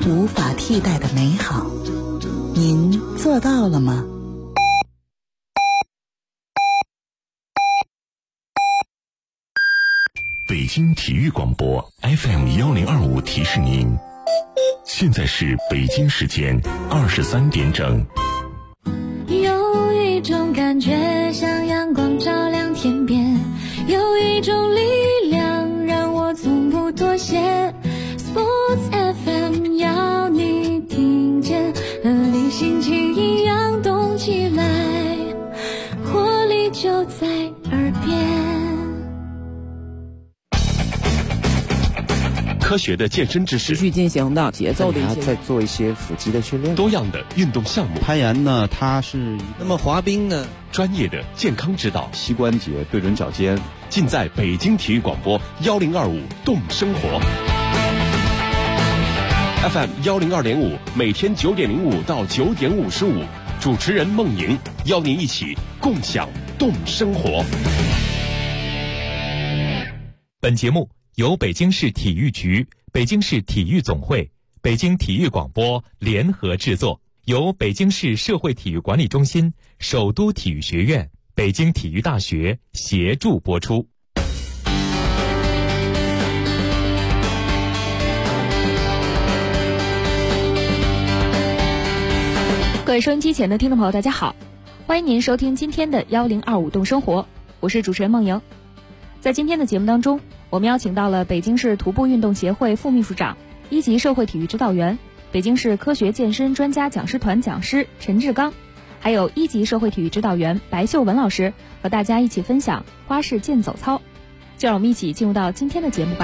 无法替代的美好。您做到了吗？ 北京体育广播 FM1025 提示您，现在是北京时间23点整。 有一种感觉像阳光照亮天边，有一种力量让我从不妥协。 Sports FM 要你听见，和你心情一样动起来，活力就在耳边。 科学的健身知识， 持续进行的节奏的一些， 再做一些腹肌的训练， 多样的运动项目。 攀岩呢，它是那么滑冰呢， 专业的健康指导， 膝关节对准脚尖， 尽在北京体育广播1025动生活 FM 102.5，每天9点05到9点55，主持人孟莹邀您一起共享动生活。 本节目由北京市体育局、北京市体育总会、北京体育广播联合制作，由北京市社会体育管理中心、首都体育学院、北京体育大学协助播出。 各位收音机前的听众朋友，大家好，欢迎您收听今天的1025动生活，我是主持人孟莹。在今天的节目当中，我们邀请到了北京市徒步运动协会副秘书长、一级社会体育指导员、北京市科学健身专家讲师团讲师陈志刚，还有一级社会体育指导员白秀文老师，和大家一起分享花式健走操。就让我们一起进入到今天的节目吧。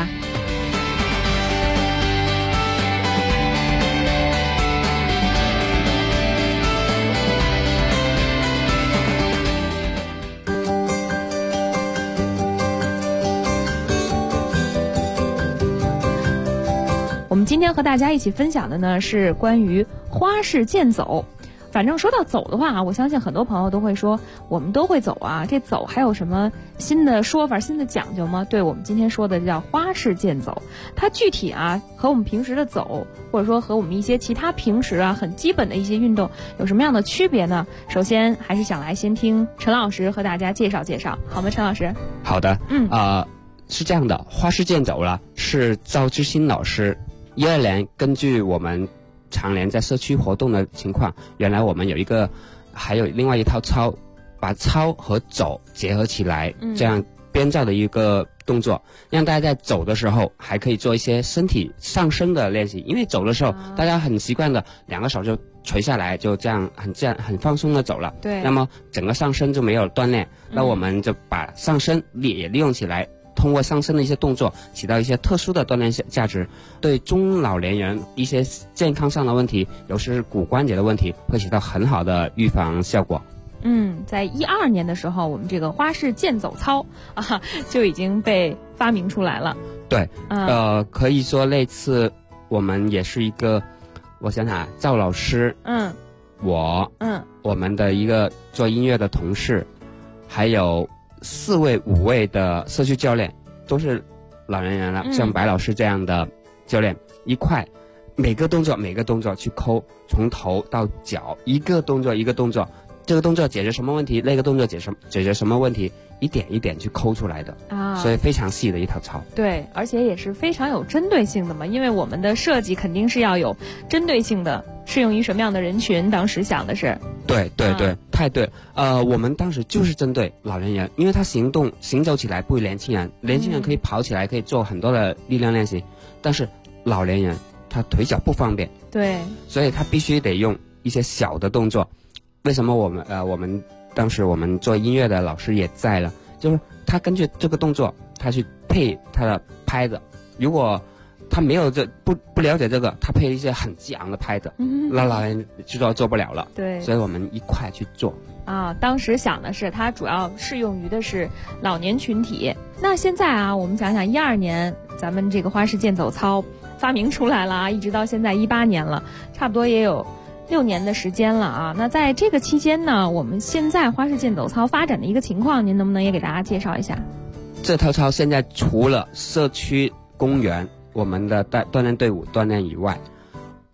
我们今天和大家一起分享的呢是关于花式健走。反正说到走的话，我相信很多朋友都会说我们都会走啊，这走还有什么新的说法、新的讲究吗？对，我们今天说的叫花式健走，它具体啊和我们平时的走，或者说和我们一些其他平时啊很基本的一些运动有什么样的区别呢？首先还是想来先听陈老师和大家介绍介绍，好吗？陈老师。 好的，是这样的，花式健走了是赵志新老师12年根据我们常年在社区活动的情况，原来我们还有另外一套操，把操和走结合起来，这样编造的一个动作，让大家在走的时候还可以做一些身体上升的练习。因为走的时候大家很习惯的两个手就垂下来，就这样很放松的走了， 对， 那么整个上身就没有锻炼，那我们就把上身也利用起来，通过上身的一些动作起到一些特殊的锻炼价值，对中老年人一些健康上的问题，尤其是骨关节的问题，会起到很好的预防效果。 在2012年的时候，我们这个花式健走操就已经被发明出来了。 对，可以说那次我们也是一个，我想想，赵老师，我们的一个做音乐的同事，还有4位5位的社区教练，都是老年人了，像白老师这样的教练，一块每个动作去抠，从头到脚，一个动作一个动作，这个动作解决什么问题，那个动作解决什么问题，一点一点去抠出来的所以非常细的一套操。 对，而且也是非常有针对性的嘛，因为我们的设计肯定是要有针对性的，适用于什么样的人群，当时想的是。 对，太对了。我们当时就是针对老年人，因为他行走起来不如年轻人，年轻人可以跑起来，可以做很多的力量练习，但是老年人他腿脚不方便， 对， 所以他必须得用一些小的动作。为什么我们当时我们做音乐的老师也在了，就是他根据这个动作他去配他的拍子，如果他没有不了解这个，他配一些很激昂的拍子，那老人就做不了了。 对， 所以我们一块去做当时想的是它主要适用于的是老年群体。那现在我们想想12年咱们这个花式健走操发明出来了一直到现在18年了，差不多也有6年的时间了那在这个期间呢，我们现在花式健走操发展的一个情况，您能不能也给大家介绍一下？ 这套操现在除了社区公园我们的锻炼队伍锻炼以外，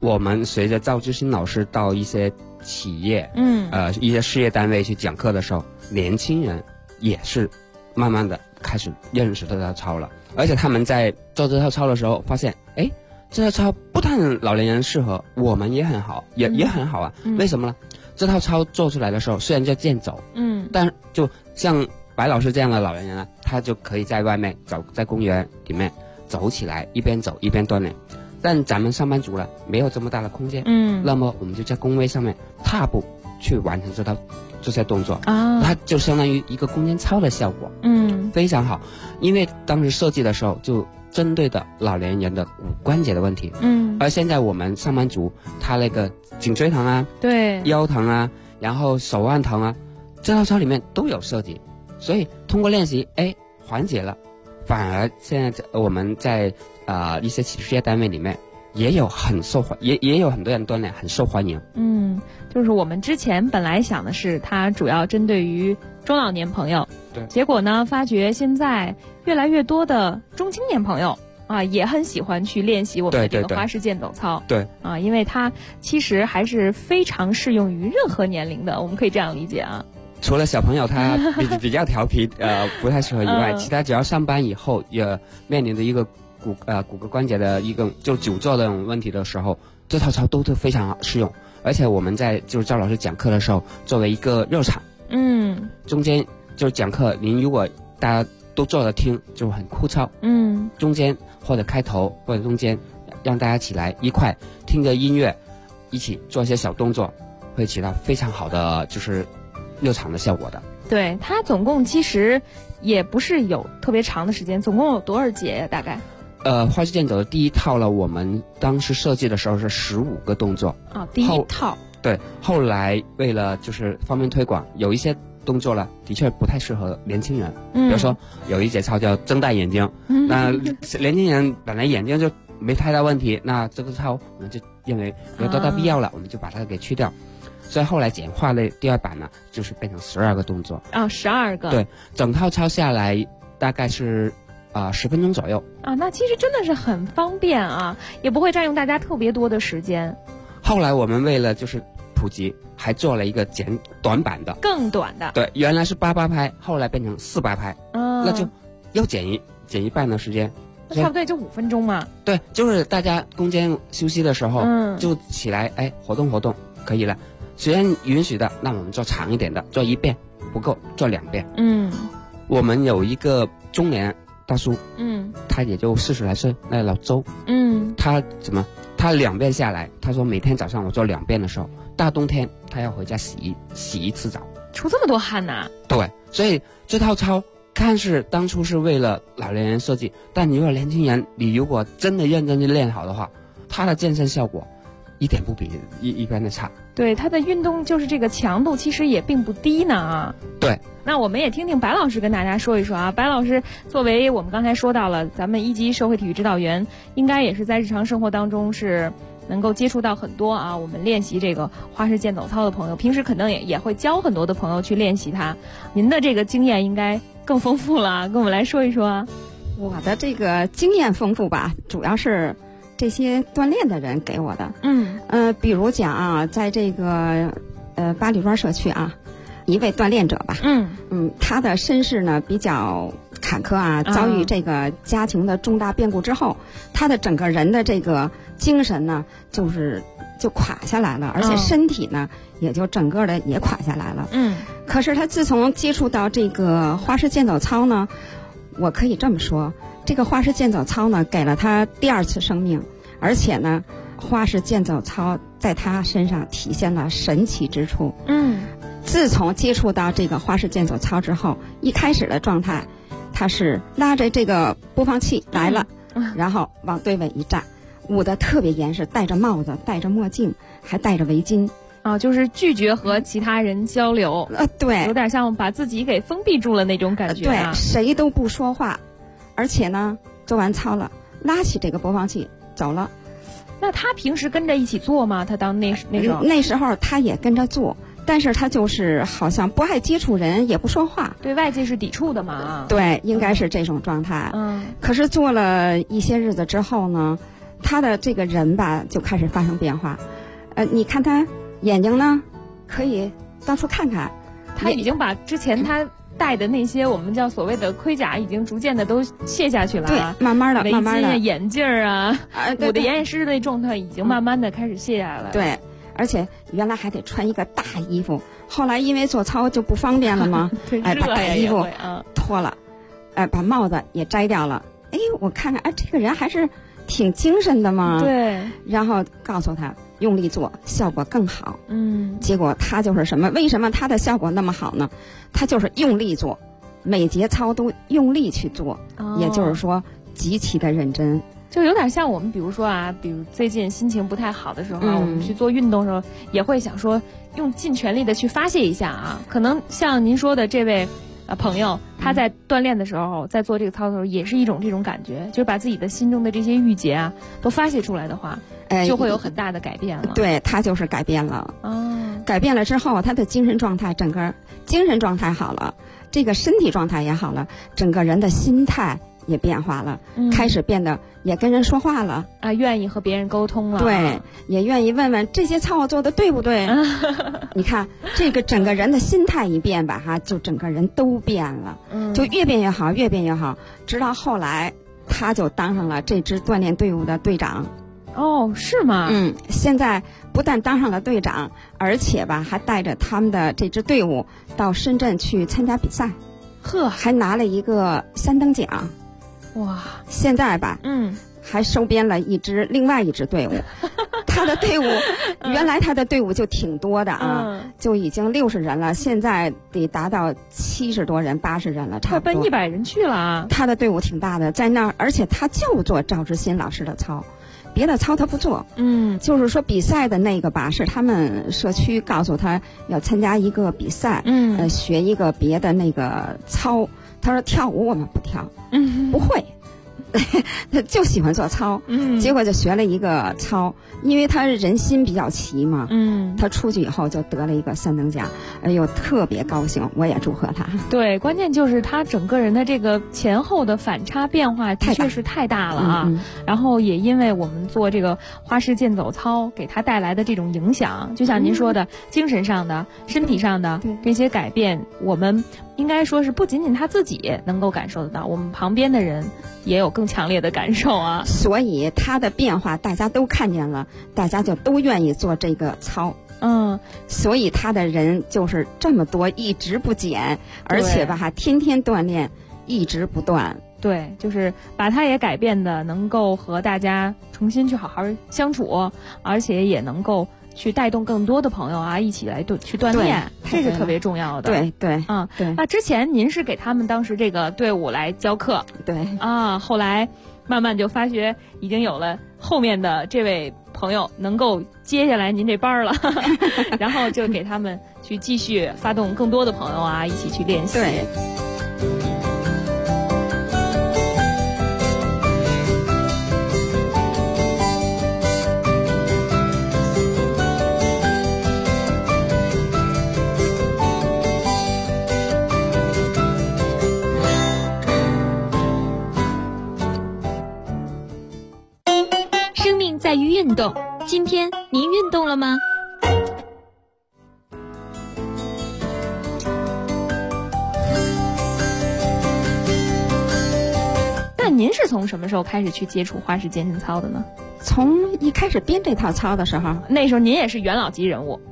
我们随着赵志新老师到一些企业，一些事业单位去讲课的时候，年轻人也是慢慢的开始认识这套操了。而且他们在做这套操的时候发现，哎，这套操不但老年人适合，我们也很好，也很好啊。为什么呢？这套操做出来的时候，虽然叫健走，但就像白老师这样的老年人呢，他就可以在外面走，在公园里面走起来，一边走一边锻炼。但咱们上班族了，没有这么大的空间，那么我们就在工位上面踏步去完成这些动作啊，它就相当于一个空间操的效果，非常好。因为当时设计的时候就针对的老年人的骨关节的问题，而现在我们上班族他那个颈椎疼啊，对，腰疼啊，然后手腕疼啊，这套操里面都有设计，所以通过练习，哎，缓解了，反而现在我们在一些企事业单位里面也有也有很多人锻炼，很受欢迎。 就是我们之前本来想的是它主要针对于中老年朋友，对，结果呢发觉现在越来越多的中青年朋友啊也很喜欢去练习我们的这个花式健走操，对啊，因为它其实还是非常适用于任何年龄的，我们可以这样理解啊。 除了小朋友他比较调皮不太适合以外，其他只要上班以后也面临的一个骨骼关节的一个就久坐的这种问题的时候，这套操都是非常适用。而且我们在就是赵老师讲课的时候，作为一个热场，中间就是讲课，您如果大家都坐着听就很枯燥，中间或者开头或者中间让大家起来一块听着音乐，一起做一些小动作，会起到非常好的就是热场的效果的。 对，它总共其实也不是有特别长的时间，总共有多少节呀？大概？ 花式健走的第一套了，我们当时设计的时候是15个动作啊，第一套。对， 后来为了就是方便推广，有一些动作了，的确不太适合年轻人。比如说有一节操叫睁大眼睛，那年轻人本来眼睛就没太大问题，那这个操我们就认为没有多大必要了，我们就把它给去掉。所以后来简化了第二版呢，就是变成12个动作啊，12个。 对，整套操下来大概是10分钟左右啊，那其实真的是很方便啊，也不会占用大家特别多的时间。 后来我们为了就是普及，还做了一个短版的， 更短的。 对，原来是88拍，后来变成400拍，那就又减一半的时间， 那差不多就5分钟嘛。 对，就是大家中间休息的时候，就起来活动活动可以了。时间允许的，那我们做长一点的，做1遍不够，做2遍。我们有一个中年大叔，他也就40来岁，那老周，他2遍下来，他说每天早上我做2遍的时候，大冬天他要回家洗一次澡， 出这么多汗呐。 对，所以这套操看似当初是为了老年人设计，但你如果年轻人，你如果真的认真去练好的话，他的健身效果一点不比一般的差。 对，他的运动就是这个强度其实也并不低呢啊。 对， 那我们也听听白老师跟大家说一说啊。白老师作为我们刚才说到了咱们1级社会体育指导员，应该也是在日常生活当中是能够接触到很多啊我们练习这个花式健走操的朋友，平时可能也会教很多的朋友去练习它。您的这个经验应该更丰富了，跟我们来说一说啊。 我的这个经验丰富吧，主要是这些锻炼的人给我的。比如讲啊，在这个八里庄社区啊，一位锻炼者吧，他的身世呢比较坎坷啊，遭遇这个家庭的重大变故之后，他的整个人的这个精神呢就垮下来了，而且身体呢也就整个的也垮下来了。可是他自从接触到这个花式健走操呢，我可以这么说，这个花式健走操呢给了他第2次生命，而且呢花式健走操在他身上体现了神奇之处。自从接触到这个花式健走操之后，一开始的状态他是拉着这个播放器来了，然后往队尾一站，舞得特别严实，戴着帽子，戴着墨镜，还戴着围巾啊，就是拒绝和其他人交流。 对， 有点像把自己给封闭住了那种感觉对，谁都不说话，而且呢做完操了，拉起这个播放器走了。 那他平时跟着一起做吗？他当那时候他也跟着做，但是他就是好像不爱接触人，也不说话， 对外界是抵触的嘛。 对，应该是这种状态。可是做了一些日子之后呢， 他的这个人吧就开始发生变化。你看他眼睛呢，可以到处看看， 他已经把之前他戴的那些我们叫所谓的盔甲已经逐渐的都卸下去了， 对，慢慢的眼镜啊，捂得严严实实的状态已经慢慢的开始卸下来了。 对，而且原来还得穿一个大衣服，后来因为做操就不方便了嘛，把大衣服脱了，把帽子也摘掉了。我看看，这个人还是挺精神的嘛。 对， 然后告诉他用力做，效果更好。结果他就是什么？为什么他的效果那么好呢？他就是用力做，每节操都用力去做，也就是说极其的认真。 就有点像我们比如说啊，比如最近心情不太好的时候，我们去做运动的时候，也会想说用尽全力的去发泄一下啊。可能像您说的这位朋友，他在锻炼的时候，在做这个操的时候，也是一种这种感觉，就是把自己的心中的这些郁结啊都发泄出来的话，就会有很大的改变了。 对，他就是改变了。改变了之后，他的精神状态，整个精神状态好了，这个身体状态也好了，整个人的心态也变化了，开始变得也跟人说话了啊，愿意和别人沟通了。 对，也愿意问问这些操我做的对不对。你看这个整个人的心态一变吧，就整个人都变了，就越变越好，越变越好，直到后来他就当上了这支锻炼队伍的队长。 是吗？ 现在不但当上了队长，而且吧还带着他们的这支队伍到深圳去参加比赛，还拿了一个3等奖。 哇！ 现在吧，还收编了另外一支队伍。他的队伍原来他的队伍就挺多的啊，就已经60人了，现在得达到70多人、80人了，差不多快奔100人去了啊。 他的队伍挺大的，在那儿，而且他就做赵之新老师的操。别的操他不做，就是说比赛的那个吧，是他们社区告诉他要参加一个比赛，学一个别的那个操。他说跳舞我们不跳，不会，他就喜欢做操，结果就学了一个操，因为他人心比较齐嘛，他出去以后就得了一个3等奖，特别高兴，我也祝贺他。 对，关键就是他整个人的这个前后的反差变化的确是太大了啊。然后也因为我们做这个花式健走操给他带来的这种影响，就像您说的，精神上的、身体上的这些改变，我们应该说是不仅仅他自己能够感受得到，我们旁边的人也有更强烈的感受啊。 所以他的变化大家都看见了，大家就都愿意做这个操。所以他的人就是这么多，一直不减，而且吧天天锻炼，一直不断。 对，就是把他也改变的能够和大家重新去好好相处，而且也能够去带动更多的朋友啊，一起来去锻炼，这是特别重要的。 对， 对。那之前您是给他们当时这个队伍来教课， 对啊，后来慢慢就发觉已经有了后面的这位朋友能够接下来您这班了，然后就给他们去继续发动更多的朋友啊，一起去练习。 对。 在于运动，今天您运动了吗？ 那您是从什么时候开始去接触花式健身操的呢？ 从一开始编这套操的时候， 那时候您也是元老级人物。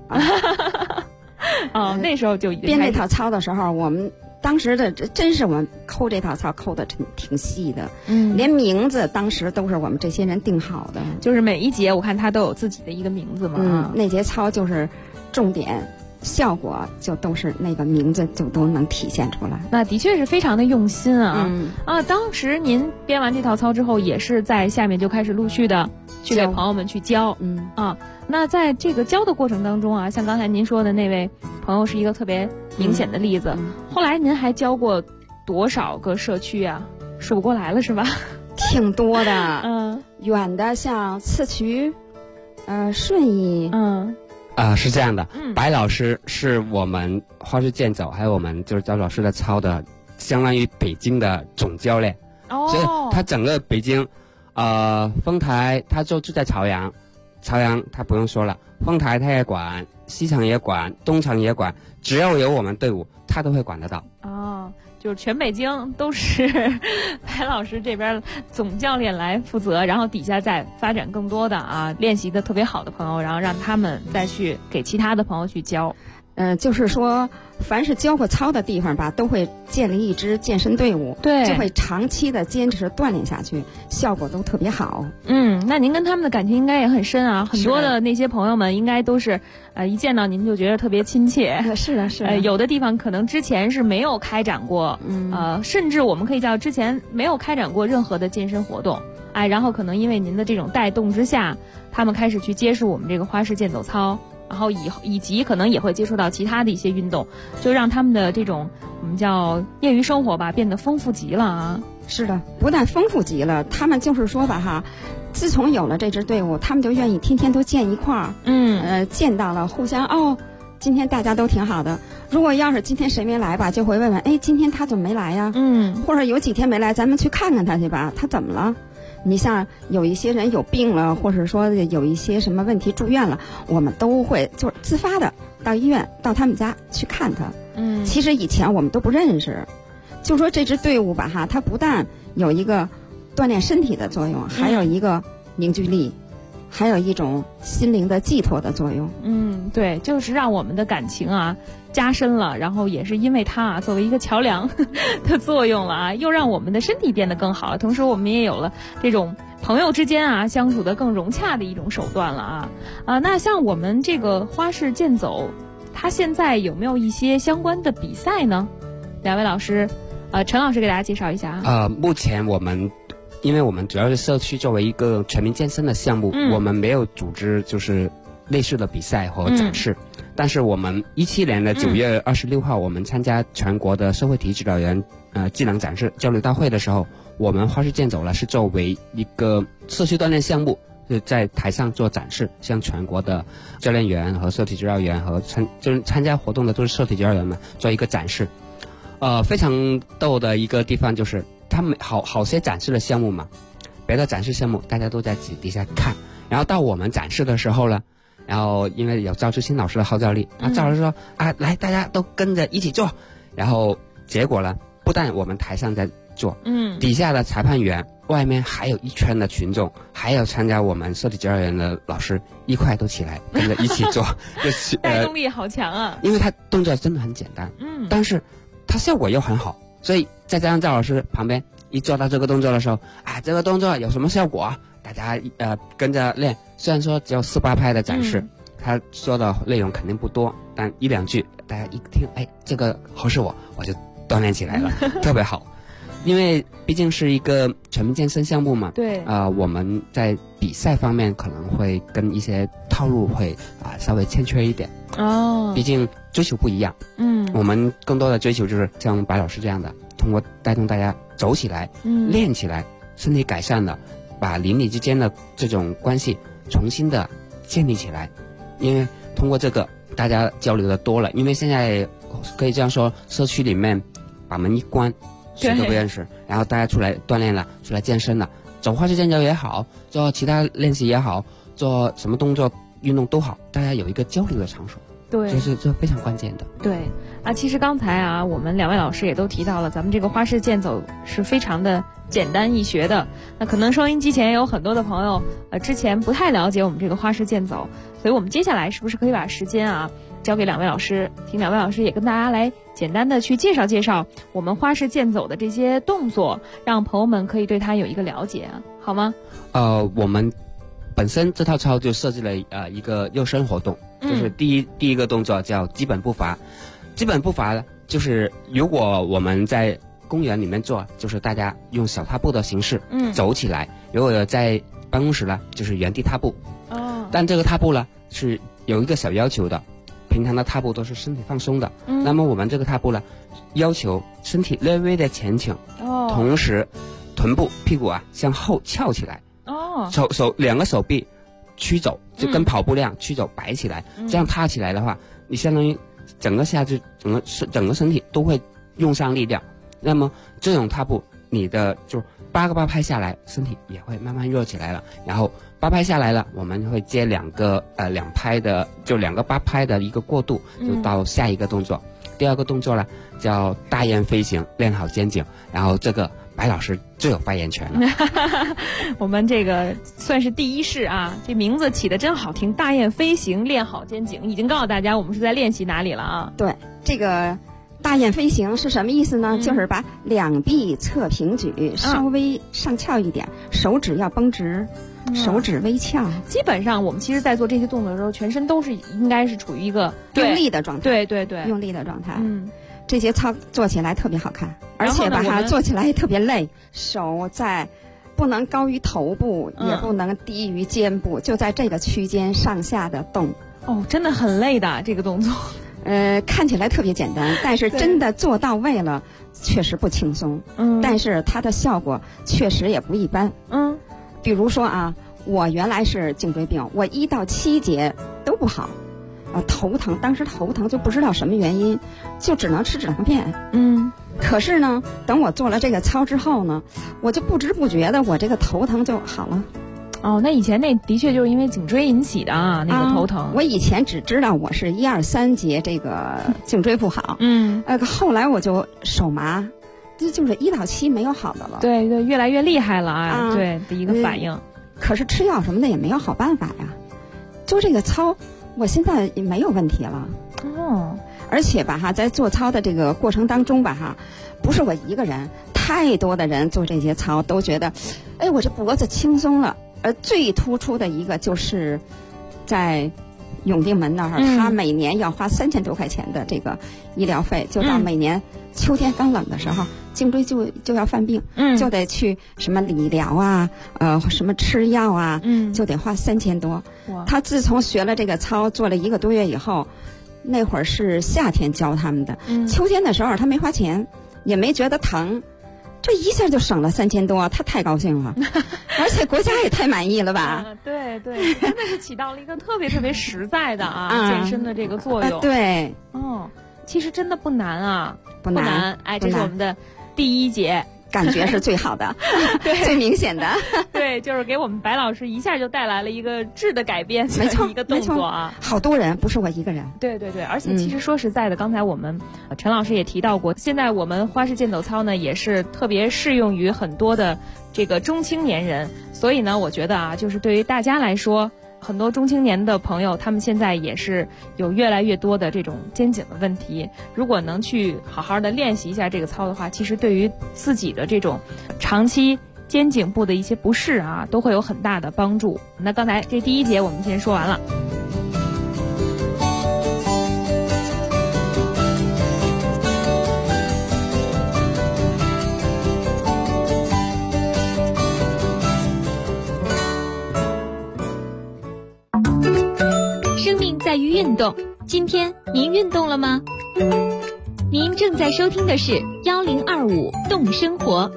那时候就已经编这套操的时候，我们当时的真是我们抠这套操抠的挺细的，连名字当时都是我们这些人定好的， 就是每一节我看他都有自己的一个名字嘛。 那节操就是重点，效果就都是那个名字就都能体现出来。 那的确是非常的用心啊。当时您编完这套操之后，也是在下面就开始陆续的去给朋友们去教。那在这个教的过程当中啊，像刚才您说的那位朋友是一个特别明显的例子。后来您还教过多少个社区啊？数不过来了是吧？ 挺多的。远的像刺渠，顺义。 是这样的。白老师是我们花式健走还有我们就是赵老师的操的，相当于北京的总教练。所以他整个北京丰台他就住在朝阳他不用说了，丰台他也管，西城也管，东城也管，只要有我们队伍他都会管得到。 就是全北京都是白老师这边总教练来负责，然后底下再发展更多的练习的特别好的朋友，然后让他们再去给其他的朋友去教。 就是说凡是教过操的地方吧，都会建立一支健身队伍， 对， 就会长期的坚持锻炼下去，效果都特别好。 那您跟他们的感情应该也很深啊，很多的那些朋友们应该都是一见到您就觉得特别亲切。 是的是的。 有的地方可能之前是没有开展过，甚至我们可以叫之前没有开展过任何的健身活动，然后可能因为您的这种带动之下，他们开始去接触我们这个花式健走操，然后以及可能也会接触到其他的一些运动，就让他们的这种我们叫业余生活吧变得丰富极了啊。 是的，不但丰富极了，他们就是说吧自从有了这支队伍，他们就愿意天天都见一块儿，见到了互相今天大家都挺好的。如果要是今天谁没来吧，就会问问今天他怎么没来呀？或者有几天没来，咱们去看看他去吧，他怎么了？你像有一些人有病了，或者说有一些什么问题住院了，我们都会就是自发的到医院到他们家去看他。其实以前我们都不认识，就说这支队伍吧它不但有一个锻炼身体的作用，还有一个凝聚力，还有一种心灵的寄托的作用。 对，就是让我们的感情加深了，然后也是因为它作为一个桥梁的作用了又让我们的身体变得更好了，同时我们也有了这种朋友之间相处的更融洽的一种手段了那像我们这个花式健走，它现在有没有一些相关的比赛呢？两位老师，陈老师给大家介绍一下目前因为我们主要是社区作为一个全民健身的项目，我们没有组织就是类似的比赛和展示。但是我们17年的9月26号，我们参加全国的社会体育指导员技能展示交流大会的时候，我们花式健走是作为一个社区锻炼项目，就在台上做展示，向全国的教练员和社体指导员和参加活动的都是社体指导员们做一个展示。非常逗的一个地方就是他们好些展示的项目嘛，别的展示项目大家都在底下看，然后到我们展示的时候呢，然后因为有赵志新老师的号召力，赵老师说来大家都跟着一起做，然后结果呢，不但我们台上在做，底下的裁判员，外面还有一圈的群众，还有参加我们社体指导员的老师一块都起来跟着一起做， 带动力好强因为他动作真的很简单，但是他效果又很好，所以再加上赵老师旁边一做到这个动作的时候，这个动作有什么效果大家跟着练。虽然说只有4-8拍的展示，他说的内容肯定不多，但1-2句大家一听，这个合适我就锻炼起来了，特别好。因为毕竟是一个全民健身项目嘛， 对， 我们在比赛方面可能会跟一些套路会稍微欠缺一点毕竟追求不一样。我们更多的追求就是像白老师这样的，通过带动大家走起来，练起来，身体改善了，把邻里之间的这种关系重新的建立起来。因为通过这个大家交流的多了，因为现在可以这样说，社区里面把门一关谁都不认识，然后大家出来锻炼了，出来健身了，走花式健走也好，做其他练习也好，做什么动作运动都好，大家有一个交流的场所， 对， 这非常关键的。 对其实刚才我们2位老师也都提到了，咱们这个花式健走是非常的简单易学的。那可能收音机前也有很多的朋友之前不太了解我们这个花式健走，所以我们接下来是不是可以把时间交给2位老师，请2位老师也跟大家来简单的去介绍介绍我们花式健走的这些动作，让朋友们可以对它有一个了解好吗？ 我们本身这套操就设计了一个热身活动，就是第一个动作叫基本步伐。基本步伐就是如果我们在公园里面做，就是大家用小踏步的形式走起来，如果在办公室呢，就是原地踏步。但这个踏步呢是有一个小要求的，平常的踏步都是身体放松的，那么我们这个踏步呢，要求身体略微的前倾，同时臀部屁股向后翘起来，两个手臂曲肘，就跟跑步那样曲肘摆起来，这样踏起来的话，你相当于整个下肢整个身体都会用上力量。那么这种踏步，你的就 8个8拍下来，身体也会慢慢热起来了。然后8拍下来了，我们会接2拍的，就2个8拍的一个过渡，就到下一个动作。第二个动作呢叫大雁飞行，练好肩颈。然后这个白老师最有发言权了。 我们这个算是第一式啊，这名字起得真好听，大雁飞行，练好肩颈，已经告诉大家我们是在练习哪里了啊。 对，这个大雁飞行是什么意思呢？就是把两臂侧平举，稍微上翘一点，手指要绷直，手指微翘。 基本上我们其实在做这些动作的时候，全身都是应该是处于一个用力的状态。 对对对， 用力的状态。这些操做起来特别好看，而且把它做起来也特别累，手在不能高于头部，也不能低于肩部，就在这个区间上下的动。 哦，真的很累的这个动作。 看起来特别简单，但是真的做到位了，确实不轻松。但是它的效果确实也不一般。比如说啊，我原来是颈椎病，我1到7节都不好。头疼，当时头疼就不知道什么原因，就只能吃止疼片。可是呢，等我做了这个操之后呢，我就不知不觉的我这个头疼就好了。 哦，那以前那的确就是因为颈椎引起的啊，那个头疼。 我以前只知道我是1、2、3节这个颈椎不好。后来我就手麻，就是1到7没有好的了。 对对，越来越厉害了啊！对的一个反应。 可是吃药什么的也没有好办法呀。就这个操，我现在也没有问题了。而且吧哈，在做操的这个过程当中吧哈，不是我一个人，太多的人做这些操都觉得，哎，我这脖子轻松了。最突出的一个就是在永定门那儿，他每年要花3000多块钱的这个医疗费，就到每年秋天刚冷的时候，颈椎就要犯病，就得去什么理疗啊，什么吃药啊，就得花3000多。他自从学了这个操，做了1个多月以后，那会儿是夏天教他们的，秋天的时候他没花钱，也没觉得疼。这一下就省了3000多，他太高兴了，而且国家也太满意了吧？ 对对，真的是起到了一个特别特别实在的健身的这个作用。 对， 其实真的不难啊， 不难。 哎，这是我们的第1节。 感觉是最好的，对，最明显的， 对，就是给我们白老师一下就带来了一个质的改变， 没错， 一个动作啊， 好多人不是我一个人， 对对对，而且其实说实在的，刚才我们陈老师也提到过，现在我们花式健走操呢也是特别适用于很多的这个中青年人，所以呢，我觉得啊，就是对于大家来说。很多中青年的朋友，他们现在也是有越来越多的这种肩颈的问题。如果能去好好的练习一下这个操的话，其实对于自己的这种长期肩颈部的一些不适啊，都会有很大的帮助。那刚才这第1节我们先说完了。 在于运动，今天您运动了吗？您正在收听的是1025动生活。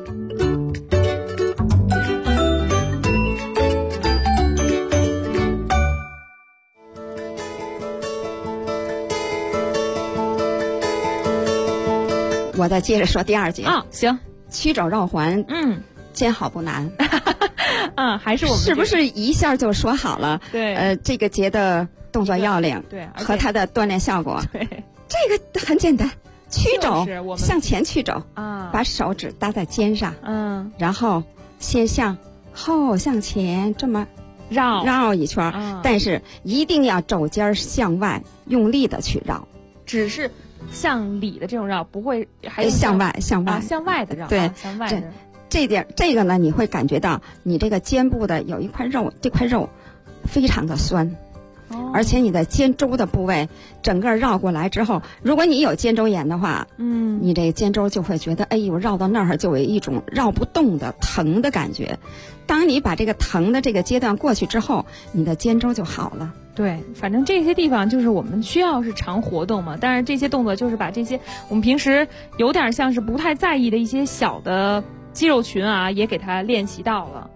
我再接着说第2节啊，行， 曲肘绕环，肩好不难。 还是我们是不是一下就说好了？ 对， 这个节的动作要领， 对， 和它的锻炼效果， 对， 这个很简单，曲肘向前曲肘啊， 把手指搭在肩上，然后先向后向前这么绕一圈，但是一定要肘尖向外用力的去绕， 只是向里的这种绕，不会还向外的绕， 对， 向外的。 这个呢，你会感觉到你这个肩部的有一块肉，这块肉非常的酸，而且你的肩周的部位整个绕过来之后，如果你有肩周炎的话，你这肩周就会觉得，哎呦，绕到那儿就有一种绕不动的疼的感觉。当你把这个疼的这个阶段过去之后，你的肩周就好了。 对，反正这些地方就是我们需要是常活动嘛，但是这些动作就是把这些我们平时有点像是不太在意的一些小的肌肉群啊，也给它练习到了。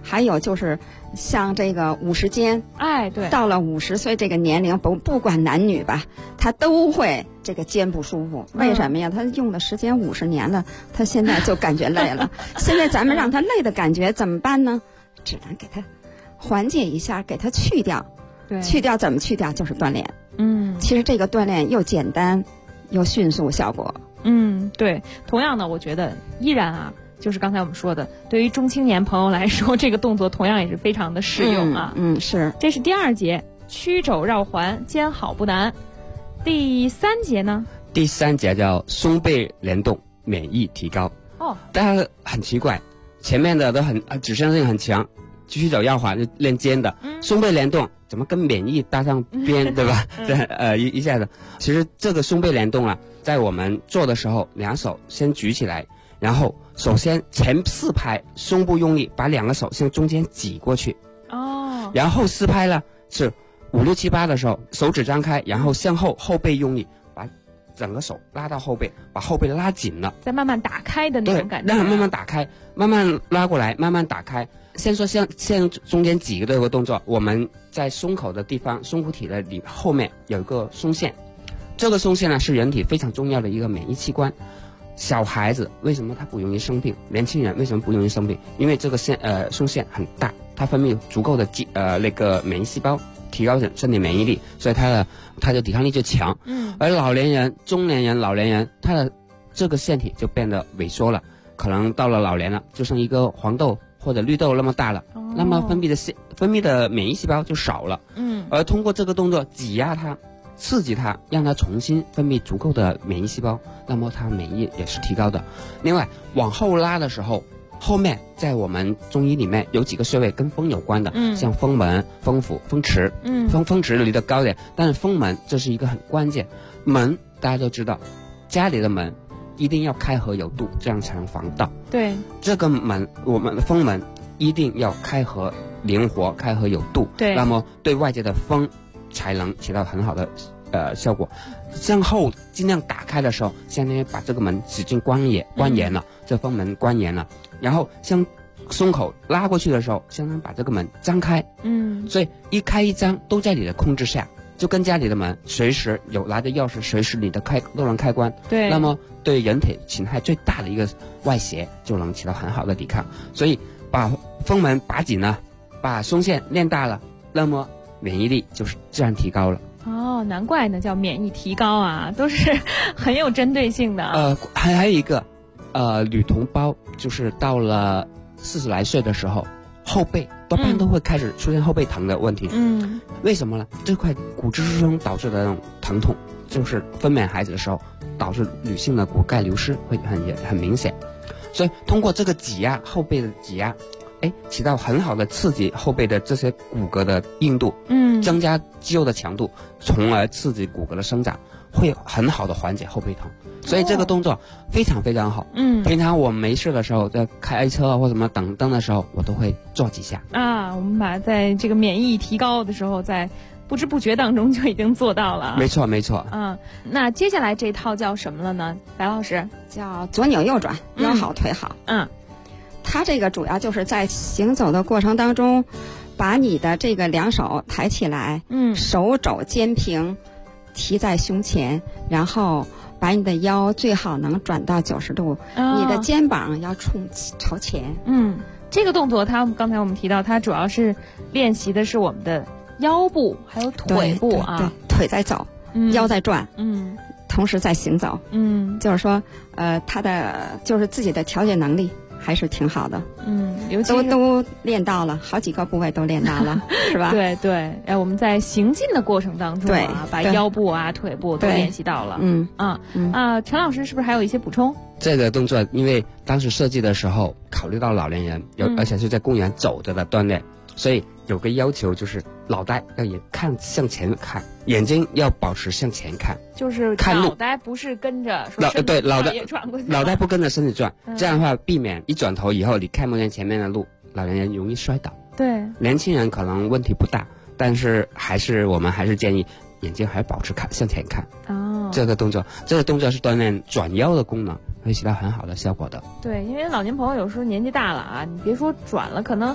还有就是像这个50肩， 对， 到了50岁这个年龄，不管男女吧，他都会这个肩不舒服。为什么呀？他用的时间50年了，他现在就感觉累了。现在咱们让他累的感觉怎么办呢？只能给他缓解一下，给他去掉。 对， 去掉怎么去掉？就是锻炼。其实这个锻炼又简单又迅速效果。 对。同样呢，我觉得依然就是刚才我们说的，对于中青年朋友来说，这个动作同样也是非常的适用啊。 是。 这是第2节，曲肘绕环，肩好不难。第3节呢？ 第3节叫松背联动，免疫提高。大家很奇怪，前面的都很指向性很强，曲肘绕环就练肩的，松背联动怎么跟免疫搭上边，对吧？一下子，其实这个松背联动在我们做的时候，2手先举起来，然后首先前4拍胸部用力，把2个手向中间挤过去。然后4拍呢是5、6、7、8的时候，手指张开，然后向后背用力，把整个手拉到后背，把后背拉紧了， 再慢慢打开的那种感觉。 对，让它慢慢打开，慢慢拉过来，慢慢打开。先说向中间挤的这个动作，我们在胸口的地方，胸脯体的后面有一个胸腺，这个胸腺呢是人体非常重要的一个免疫器官。小孩子为什么他不容易生病？年轻人为什么不容易生病？因为这个胸腺很大，它分泌足够的那个免疫细胞，提高身体免疫力，所以它的抵抗力就强。而老年人、中年人、老年人，他的这个腺体就变得萎缩了，可能到了老年了，就剩一个黄豆或者绿豆那么大了，那么分泌的免疫细胞就少了。而通过这个动作挤压它，刺激它，让它重新分泌足够的免疫细胞，那么它免疫也是提高的。另外往后拉的时候，后面在我们中医里面有几个穴位跟风有关的，像风门、风府、风池。风池离得高点，但是风门这是一个很关键。门大家都知道，家里的门一定要开合有度，这样才能防盗。 对， 这个门，我们的风门一定要开合灵活，开合有度。 对， 那么对外界的风才能起到很好的效果。向后尽量打开的时候，相当于把这个门使劲关严了，这风门关严了。然后向胸口拉过去的时候，相当于把这个门张开。所以一开一张都在你的控制下，就跟家里的门随时有拿着钥匙，随时你的都能开关。 对， 那么对人体侵害最大的一个外邪就能起到很好的抵抗。所以把风门把紧了，把胸腺练大了，那么免疫力就是自然提高了。 难怪呢叫免疫提高啊，都是很有针对性的。 还有一个女同胞就是到了40来岁的时候，后背多半都会开始出现后背疼的问题。为什么呢？这块骨质疏松导致的那种疼痛，就是分娩孩子的时候导致女性的骨钙流失会很明显。所以通过这个挤压，后背的挤压，起到很好的刺激后背的这些骨骼的硬度，增加肌肉的强度，从而刺激骨骼的生长，会很好的缓解后背疼。所以这个动作非常非常好。平常我没事的时候，在开车或什么等灯的时候，我都会做几下。 我们把在这个免疫提高的时候，在不知不觉当中就已经做到了。 没错没错。 那接下来这套叫什么了呢？白老师？ 叫左扭右转，腰好腿好。它这个主要就是在行走的过程当中，把你的这个2手抬起来，手肘肩平，提在胸前，然后把你的腰最好能转到90度，你的肩膀要朝前。 这个动作刚才我们提到，它主要是练习的是我们的腰部还有腿部啊。 对，腿在走，腰在转，同时在行走。就是说他的就是自己的调节能力还是挺好的。 尤其都练到了，好几个部位都练到了，是吧？ 对对，我们在行进的过程当中把腰部啊、腿部都练习到了。陈老师是不是还有一些补充？ 这个动作因为当时设计的时候考虑到老年人而且是在公园走着的锻炼，所以有个要求就是脑袋要向前看，眼睛要保持向前看， 就是脑袋不是跟着对，脑袋不跟着身体转，这样的话避免一转头以后你看不见前面的路，老年人容易摔倒。 对， 年轻人可能问题不大，但是我们还是建议眼睛还是保持向前看。这个动作是锻炼转腰的功能，会起到很好的效果的。 对，因为老年朋友有时候年纪大了啊，你别说转了，可能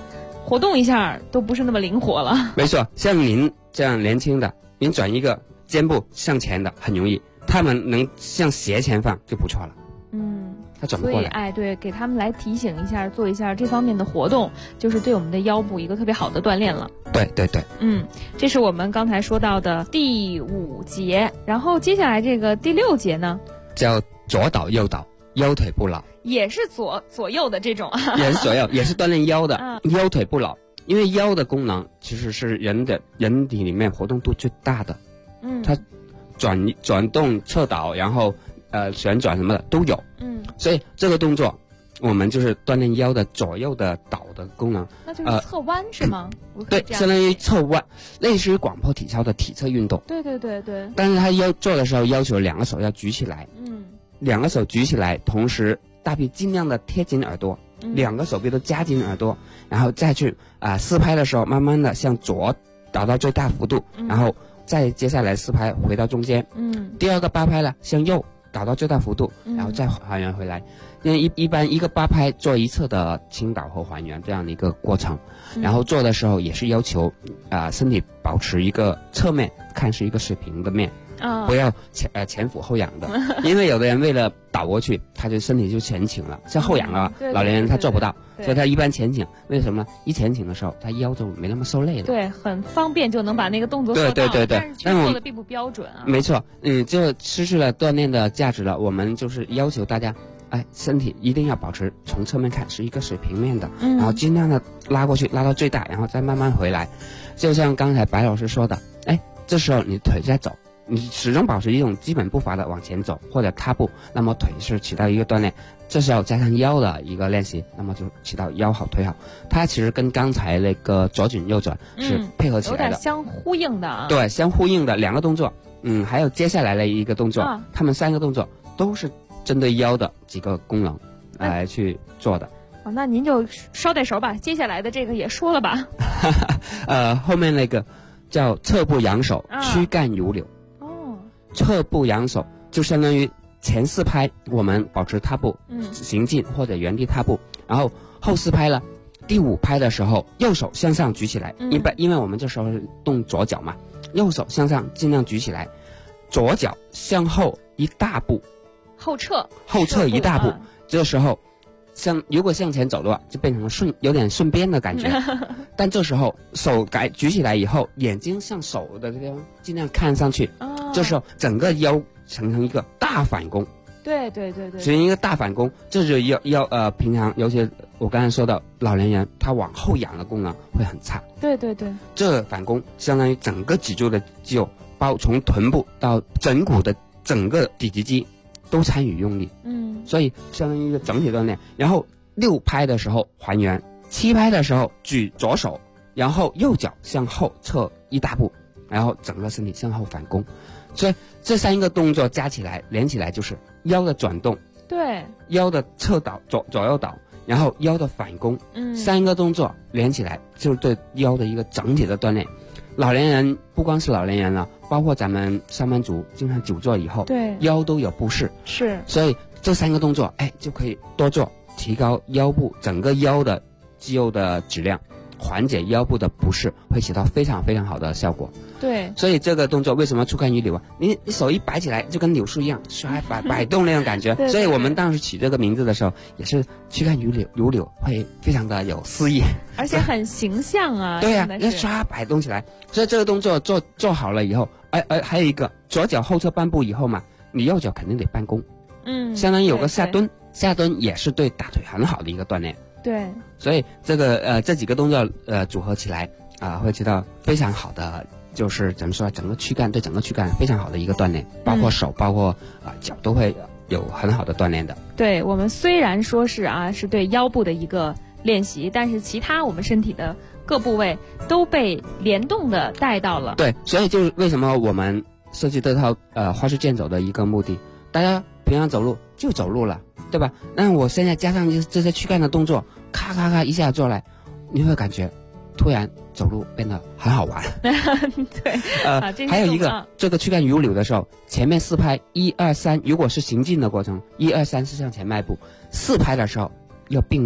活动一下都不是那么灵活了。 没错，像您这样年轻的，您转一个肩部向前的很容易，他们能向斜前放就不错了。他转不过来。 所以对，给他们来提醒一下，做一下这方面的活动，就是对我们的腰部一个特别好的锻炼了。 对对对。 这是我们刚才说到的第5节，然后接下来这个第6节呢， 叫左倒右倒，腰腿不老。 也是左右的这种。 也是左右，也是锻炼腰的，腰腿不老。因为腰的功能其实是人体里面活动度最大的。它转动、侧倒，然后旋转什么的都有。所以这个动作我们就是锻炼腰的左右的倒的功能。 那就是侧弯是吗？ 对，相当于侧弯，类似于广播体操的体侧运动。 对对对对。 但是他做的时候要求2个手要举起来。2个手举起来，同时大臂尽量的贴紧耳朵，2个手臂都夹紧耳朵，然后再去4拍的时候，慢慢的向左倒到最大幅度，然后再接下来4拍回到中间。第2个8拍了，向右倒到最大幅度，然后再还原回来。因为一般一个8拍做一侧的倾倒和还原这样的一个过程。然后做的时候也是要求身体保持一个侧面看是一个水平的面。不要前俯后仰的，因为有的人为了倒过去，他就身体就前倾了，像后仰了，老年人他做不到，所以他一般前倾。为什么呢？一前倾的时候，他腰就没那么受累了。 对，很方便就能把那个动作做到。 对， 但是其实做的并不标准啊。 没错，就失去了锻炼的价值了。我们就是要求大家，身体一定要保持从侧面看是一个水平面的，然后尽量的拉过去，拉到最大，然后再慢慢回来。就像刚才白老师说的，这时候你腿在走。你始终保持一种基本步伐的往前走或者踏步，那么腿是起到一个锻炼。这时候加上腰的一个练习，那么就起到腰好腿好。它其实跟刚才那个左转右转是配合起来的， 有点相呼应的。 对，相呼应的2个动作。还有接下来的一个动作，他们3个动作都是针对腰的几个功能来去做的。 那您就捎带手把接下来的这个也说了吧。 后面那个叫侧步扬手，躯干如柳。侧步扬手就相当于前4拍我们保持踏步行进或者原地踏步，然后后4拍了，第5拍的时候右手向上举起来。因为我们这时候是动左脚嘛，右手向上尽量举起来，左脚向后一大步，后撤一大步。这时候如果向前走的话，就变成了有点顺边的感觉。但这时候手举起来以后，眼睛向手的这边尽量看上去。这时候整个腰形成一个大反弓。 对， 形成一个大反弓，这就平常尤其我刚才说的老年人，他往后仰的功能会很差。 对， 这反弓相当于整个脊柱的肌肉，从臀部到枕骨的整个底肌肌都参与用力。所以相当于一个整体锻炼。然后6拍的时候还原，7拍的时候举左手，然后右脚向后撤一大步，然后整个身体向后反弓。所以这3个动作加起来连起来就是腰的转动， 对， 腰的侧倒左右倒，然后腰的反弓。3个动作连起来就是对腰的一个整体的锻炼。老年人不光是老年人了，包括咱们上班族经常久坐以后， 对， 腰都有不适。 是， 所以这3个动作就可以多做，提高腰部整个腰的肌肉的质量，缓解腰部的不适，会起到非常非常好的效果。 对， 所以这个动作为什么躯干如柳啊？你手一摆起来就跟柳树一样，摆动那种感觉。所以我们当时取这个名字的时候，也是躯干如柳，会非常的有诗意， 而且很形象啊。 对呀，那摆动起来。所以这个动作做好了以后，还有一个左脚后撤半步以后嘛，你右脚肯定得半弓。相当于有个下蹲，下蹲也是对大腿很好的一个锻炼。 对， 所以这几个动作组合起来会起到非常好的，就是怎么说，整个躯干对整个躯干非常好的一个锻炼，包括手包括脚都会有很好的锻炼的。 对，我们虽然说是是对腰部的一个练习，但是其他我们身体的各部位都被联动的带到了。 对，所以就是为什么我们设计这套花式健走的一个目的，大家平常走路就走路了，对吧？那我现在加上这些躯干的动作，咔咔咔一下做来，你会感觉突然走路变得很好玩。 对， 还有一个这个躯干如柳的时候，前面4拍1、2、3，如果是行进的过程，1、2、3是向前迈步，4拍的时候要并步，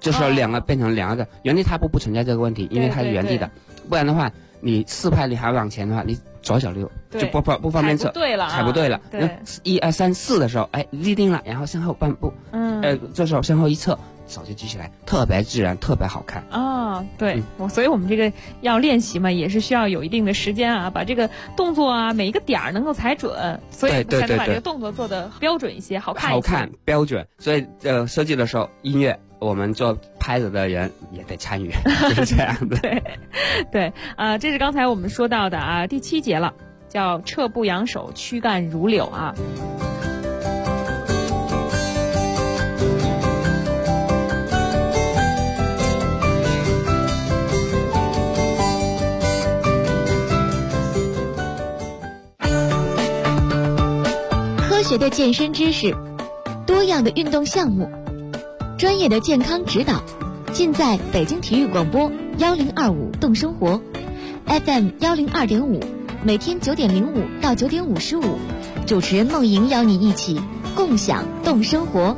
这时候两个变成两个原地踏步不存在这个问题，因为它是原地的。不然的话，你4拍你还往前的话，你左脚就不方便走，踩不对了。 对 ，1、2、3、4的时候，哎，立定了，然后向后半步，这时候向后一侧，手就举起来，特别自然，特别好看。 对，所以我们这个要练习嘛，也是需要有一定的时间啊，把这个动作啊每一个点儿能够踩准，所以才能把这个动作做得标准一些，好看一些。 好看标准，所以设计的时候音乐。我们做拍子的人也得参与，就是这样的。 对，这是刚才我们说到的啊，第7节了，叫撤步扬手，躯干如柳啊。 科学的健身知识，多样的运动项目。专业的健康指导，尽在北京体育广播1025动生活 FM 102.5，每天9点05到9点55，主持人梦莹邀你一起共享动生活。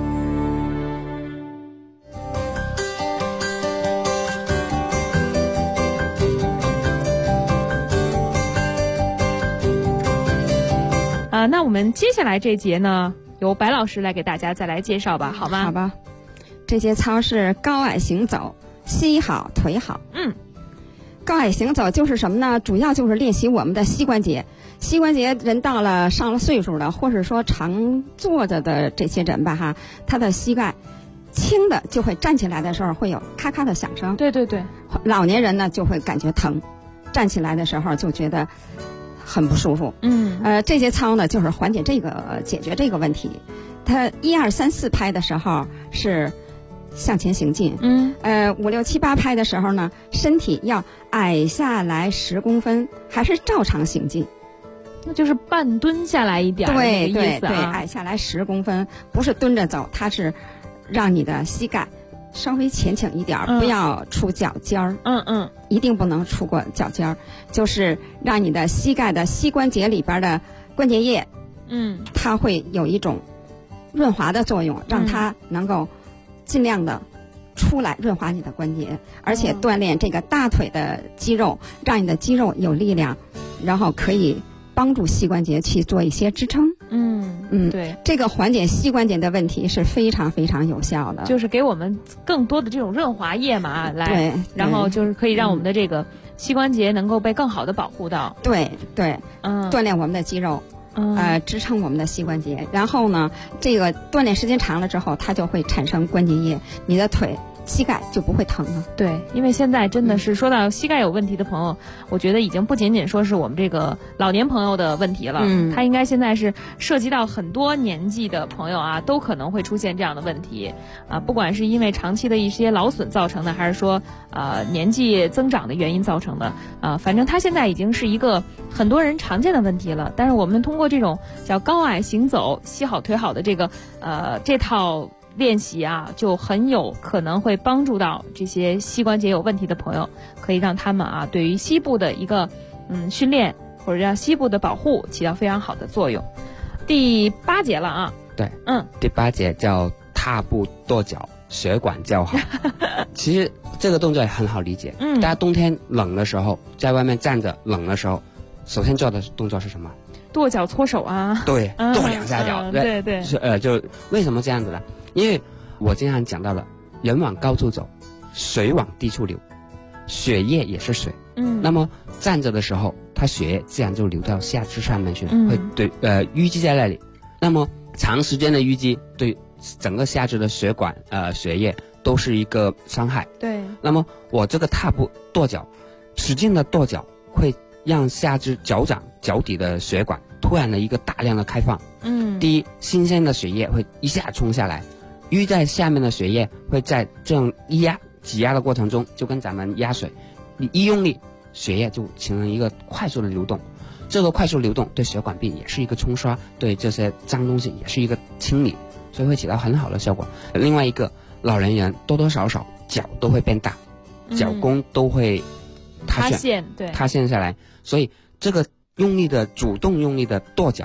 那我们接下来这节呢，由白老师来给大家再来介绍吧，好吗？ 好吧。这节操是高矮行走，膝好腿好。高矮行走就是什么呢？主要就是练习我们的膝关节。膝关节人到了上了岁数的，或者说常坐着的这些人吧哈，他的膝盖轻的就会站起来的时候会有咔咔的响声。 对。 老年人呢就会感觉疼，站起来的时候就觉得很不舒服。这些操呢就是缓解解决这个问题。它1、2、3、4拍的时候是向前行进，5、6、7、8拍的时候呢，身体要矮下来10公分，还是照常行进， 那就是半蹲下来一点儿， 对，矮下来10公分，不是蹲着走，它是让你的膝盖稍微前倾一点，不要出脚尖儿，一定不能出过脚尖儿，就是让你的膝盖的膝关节里边的关节液，它会有一种润滑的作用，让它能够尽量的出来润滑你的关节，而且锻炼这个大腿的肌肉，让你的肌肉有力量，然后可以帮助膝关节去做一些支撑。 对， 这个缓解膝关节的问题是非常非常有效的， 就是给我们更多的这种润滑液嘛，来， 对， 然后就是可以让我们的这个膝关节能够被更好的保护到。 对，锻炼我们的肌肉。支撑我们的膝关节，然后呢，这个锻炼时间长了之后，它就会产生关节液，你的膝盖就不会疼了。 对，因为现在真的是说到膝盖有问题的朋友，我觉得已经不仅仅说是我们这个老年朋友的问题了，它应该现在是涉及到很多年纪的朋友啊，都可能会出现这样的问题啊，不管是因为长期的一些劳损造成的，还是说年纪增长的原因造成的啊，反正它现在已经是一个很多人常见的问题了。但是我们通过这种叫高矮行走、膝好腿好的这套练习啊，就很有可能会帮助到这些膝关节有问题的朋友，可以让他们啊对于膝部的一个训练或者让膝部的保护起到非常好的作用。第8节了啊， 对，第8节叫踏步跺脚，血管较好。其实这个动作也很好理解，大家冬天冷的时候，在外面站着冷的时候，首先做的动作是什么？ 跺脚搓手啊。 对，跺2下脚。 对， 就为什么这样子呢？因为我经常讲到了，人往高处走，水往低处流，血液也是水。那么站着的时候，它血液自然就流到下肢上面去，会淤积在那里。那么长时间的淤积对整个下肢的血管血液都是一个伤害。 对。 那么我这个踏步跺脚，使劲的跺脚，会让下肢脚掌脚底的血管突然的一个大量的开放。第一，新鲜的血液会一下冲下来，淤在下面的血液会在这样挤压的过程中，就跟咱们压水，你一用力，血液就形成一个快速的流动。这个快速流动对血管壁也是一个冲刷，对这些脏东西也是一个清理，所以会起到很好的效果。另外一个，老年人多多少少脚都会变大，脚弓都会塌陷下来，所以这个主动用力的跺脚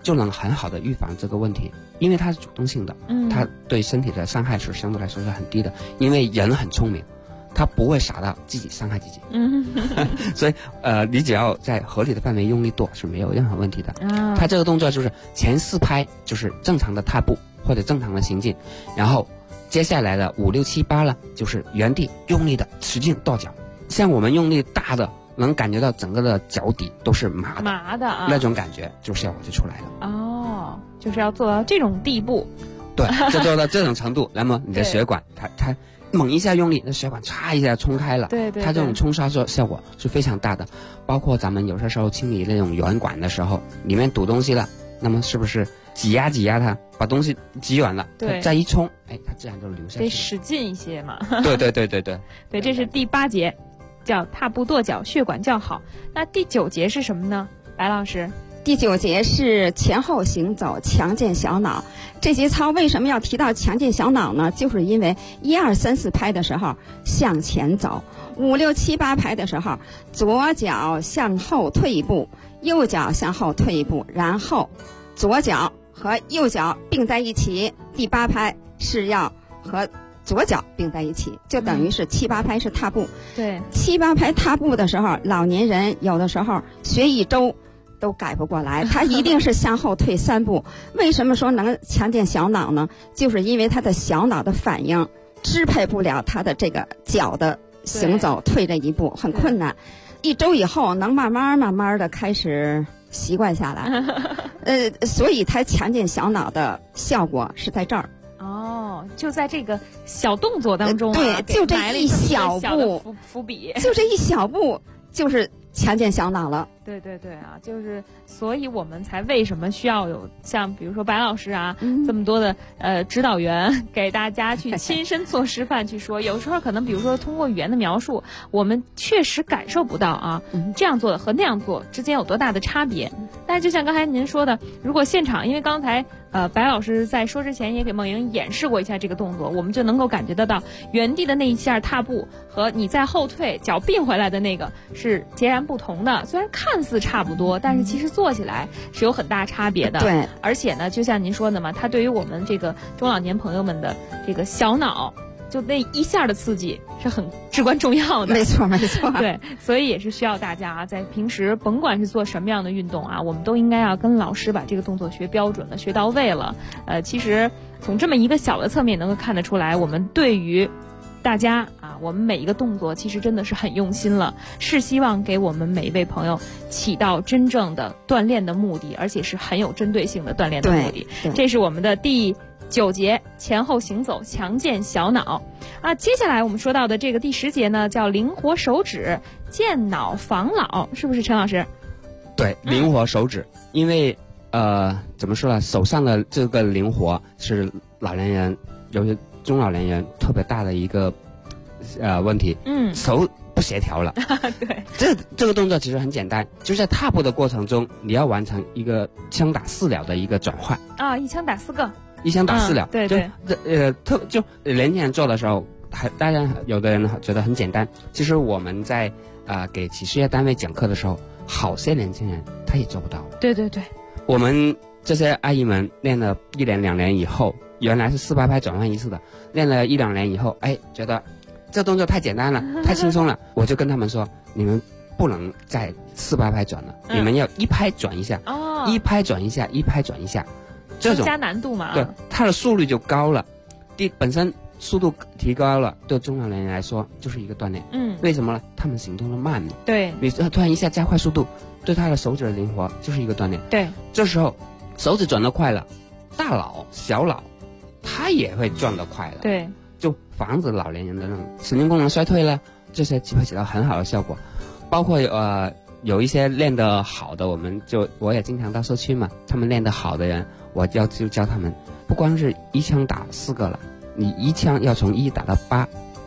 就能很好的预防这个问题，因为它是主动性的，它对身体的伤害是相对来说是很低的，因为人很聪明，他不会傻到自己伤害自己，所以你只要在合理的范围用力跺是没有任何问题的。他这个动作就是前4拍就是正常的踏步或者正常的行进，然后接下来的5、6、7、8呢，就是原地用力的使劲跺脚，像我们用力大的。能感觉到整个的脚底都是麻的啊，那种感觉就效果就出来了。 哦，就是要做到这种地步， 对，就做到这种程度，那么你的血管它猛一下用力，那血管唰一下冲开了， 对， 它这种冲刷效果是非常大的。包括咱们有些时候清理那种圆管的时候，里面堵东西了，那么是不是挤压它，把东西挤远了，它再一冲，它自然就流下去了。 得使劲一些嘛。 对， 对，这是第8节。叫踏步跺脚，血管较好。那第9节是什么呢？白老师， 第9节是前后行走，强健小脑。这节操为什么要提到强健小脑呢？就是因为1、2、3、4拍的时候向前走，5、6、7、8拍的时候，左脚向后退一步，右脚向后退一步，然后左脚和右脚并在一起。第8拍是要和左脚并在一起，就等于是7、8拍是踏步。 对 ，7、8拍踏步的时候，老年人有的时候学一周都改不过来，他一定是向后退3步。为什么说能强健小脑呢？就是因为他的小脑的反应支配不了他的这个脚的行走，退这一步很困难。1周以后能慢慢的开始习惯下来，所以他强健小脑的效果是在这儿。 哦，就在这个小动作当中， 对，就这一小步伏笔， 就这一小步，就是强健小脑了。 对啊，就是所以我们才为什么需要有像比如说白老师啊，这么多的指导员给大家去亲身做示范去说。有时候可能比如说通过语言的描述，我们确实感受不到啊，这样做和那样做之间有多大的差别。但是就像刚才您说的，如果现场，因为刚才白老师在说之前也给梦莹演示过一下这个动作，我们就能够感觉得到原地的那一下踏步和你在后退脚并回来的那个是截然不同的。虽然看似差不多，但是其实做起来是有很大差别的。 对， 而且呢，就像您说的嘛，它对于我们这个中老年朋友们的这个小脑，就那一下的刺激是很至关重要的。 没错。 对，所以也是需要大家在平时甭管是做什么样的运动啊，我们都应该要跟老师把这个动作学标准了，学到位了。其实从这么一个小的侧面能够看得出来，我们对于大家啊，我们每一个动作其实真的是很用心了，是希望给我们每一位朋友起到真正的锻炼的目的，而且是很有针对性的锻炼的目的。这是我们的第9节前后行走，强健小脑啊。接下来我们说到的这个第10节呢，叫灵活手指，健脑防老，是不是陈老师？ 对，灵活手指，因为怎么说呢，手上的这个灵活是老年人，尤其中老年人特别大的一个问题，手不协调了。对，这个动作其实很简单，就在踏步的过程中，你要完成一个枪打4了的一个转换啊，一枪打4个， 一枪打4了。 对， 就年轻人做的时候，大家有的人觉得很简单，其实我们在给企事业单位讲课的时候，好些年轻人他也做不到。 对， 我们这些阿姨们练了1年2年以后，原来是4、8拍转换一次的，练了1、2年以后，觉得这动作太简单了，太轻松了，我就跟他们说，你们不能再4、8拍转了，你们要1拍转一下，1拍转一下，1拍转一下，这种加难度嘛。 对，它的速率就高了，本身速度提高了，对中老年人来说就是一个锻炼。为什么呢？他们行动的慢嘛。 对， 你突然一下加快速度，对他的手指的灵活就是一个锻炼。 对， 这时候手指转得快了，大脑、小脑它也会转得快了。 对， 就防止老年人的那种神经功能衰退了，这些会起到很好的效果。包括有一些练得好的，我也经常到社区嘛，他们练得好的人，我就教他们，不光是一枪打4个了，你一枪要从1打到8，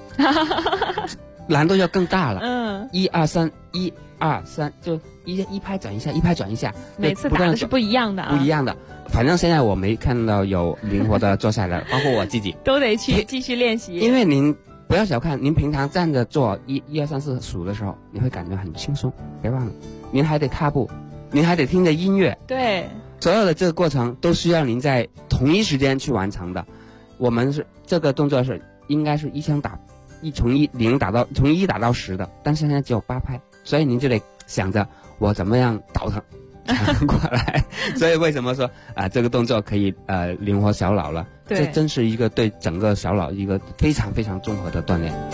难度就更大了。1、2、3，1、2、3，就一拍转一下，1拍转一下， 每次打的是不一样的啊， 不一样的。反正现在我没看到有灵活的做下来，包括我自己都得去继续练习。 因为您不要小看，您平常站着做1、2、3、4数的时候，你会感觉很轻松。别忘了，您还得踏步，您还得听着音乐。 对， 所有的这个过程都需要您在同一时间去完成的。我们是这个动作是应该是从1打到10的，但是现在只有8拍，所以您就得想着我怎么样倒腾过来。所以为什么说这个动作可以灵活小脑了？这真是一个对整个小脑一个非常非常综合的锻炼。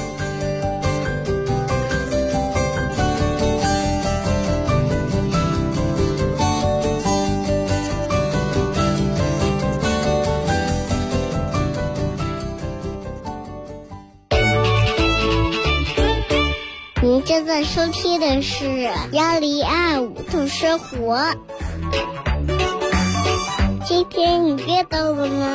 您正在收听的是1025懂生活。今天你阅到了吗？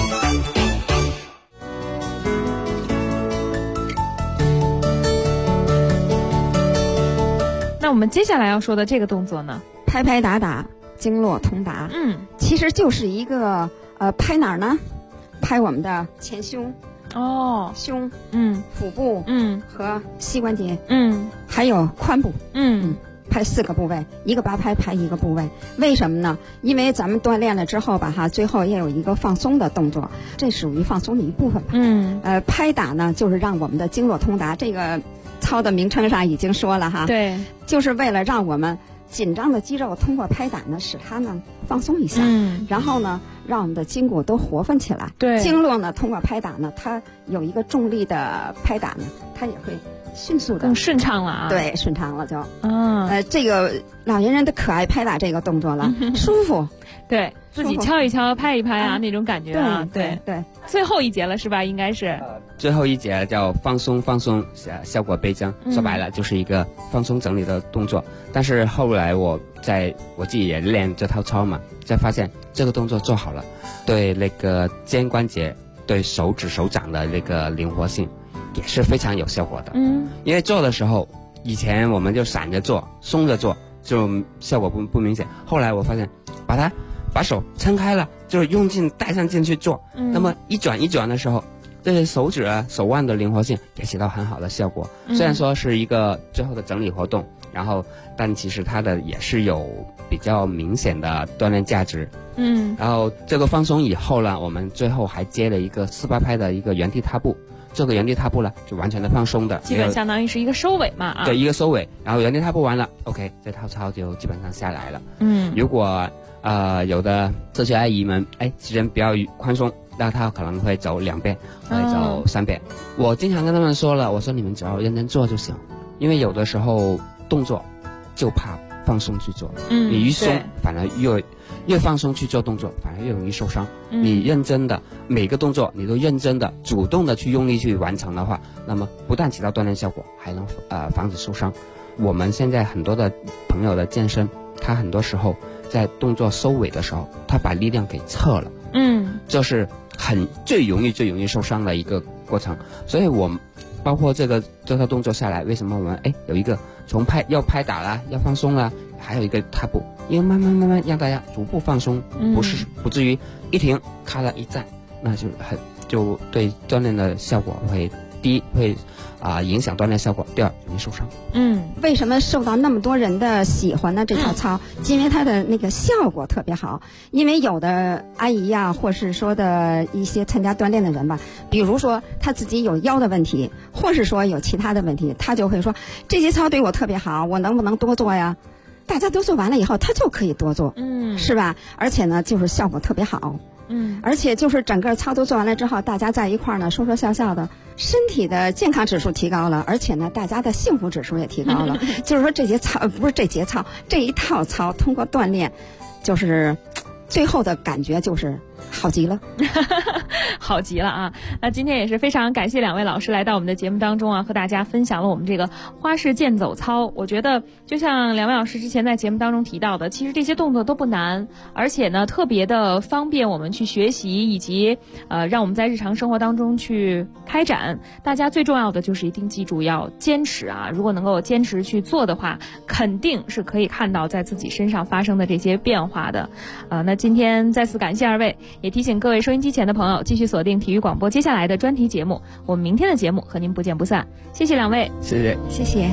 那我们接下来要说的这个动作呢， 拍拍打打，经络通达。其实就是一个拍哪儿呢？拍我们的前胸。胸，腹部，和膝关节，还有髋部，拍4个部位，一个8拍拍一个部位。为什么呢？因为咱们锻炼了之后吧，最后也有一个放松的动作，这属于放松的一部分吧。拍打呢，就是让我们的经络通达。这个操的名称上已经说了哈， 对， 就是为了让我们紧张的肌肉通过拍打呢，使它呢放松一下，然后呢，让我们的筋骨都活泛起来。 对， 经络呢通过拍打呢，它有一个重力的拍打呢，它也会迅速的更顺畅了啊。 对，顺畅了就。这个老年人都可爱拍打这个动作了，舒服。 对，自己敲一敲，拍一拍啊，那种感觉啊。 对。 最后一节了是吧？应该是。 最后一节叫放松，效果倍增。说白了就是一个放松整理的动作。但是后来我自己也练这套操嘛，才发现这个动作做好了，对那个肩关节、对手指手掌的那个灵活性也是非常有效果的。因为做的时候，以前我们就散着做、松着做，就效果不明显。后来我发现，把手撑开了，就是用劲带上劲去做，那么一转一转的时候，这些手指啊、手腕的灵活性也起到很好的效果。虽然说是一个最后的整理活动，但其实它的也是有比较明显的锻炼价值。然后这个放松以后呢，我们最后还接了一个4、8拍的一个原地踏步。这个原地踏步呢，就完全的放松的， 基本相当于是一个收尾嘛。 对，一个收尾，然后原地踏步完了 ，OK， 这套操就基本上下来了。如果有的社区阿姨们时间比较宽松，那她可能会走2遍，会走3遍。我经常跟他们说了，我说你们只要认真做就行，因为有的时候动作就怕放松去做，你一松反而越放松去做动作，反而越容易受伤。你认真的每个动作你都认真的主动的去用力去完成的话，那么不但起到锻炼效果，还能防止受伤。我们现在很多的朋友的健身，他很多时候在动作收尾的时候，他把力量给撤了，这是最容易受伤的一个过程。所以我包括这套动作下来，为什么我们有一个从要拍打啦，要放松啦，还有一个踏步，因为慢慢让大家逐步放松，不至于一停咔了一站，那就对锻炼的效果会第一会影响锻炼效果，第二容易受伤。 为什么受到那么多人的喜欢呢？这套操，因为它的那个效果特别好。因为有的阿姨呀，或是说的一些参加锻炼的人吧，比如说他自己有腰的问题，或是说有其他的问题，他就会说这些操对我特别好，我能不能多做呀？大家都做完了以后，他就可以多做，是吧？而且呢，就是效果特别好。而且就是整个操都做完了之后，大家在一块儿呢，说说笑笑的，身体的健康指数提高了，而且呢，大家的幸福指数也提高了。就是说这一套操通过锻炼，就是最后的感觉就是好极了。 好极了啊！那今天也是非常感谢2位老师来到我们的节目当中啊，和大家分享了我们这个花式健走操。我觉得就像2位老师之前在节目当中提到的，其实这些动作都不难，而且呢特别的方便我们去学习，以及让我们在日常生活当中去开展。大家最重要的就是一定记住要坚持啊！如果能够坚持去做的话，肯定是可以看到在自己身上发生的这些变化的。那今天再次感谢2位，也提醒各位收音机前的朋友继续锁定体育广播接下来的专题节目，我们明天的节目和您不见不散。谢谢2位， 谢谢。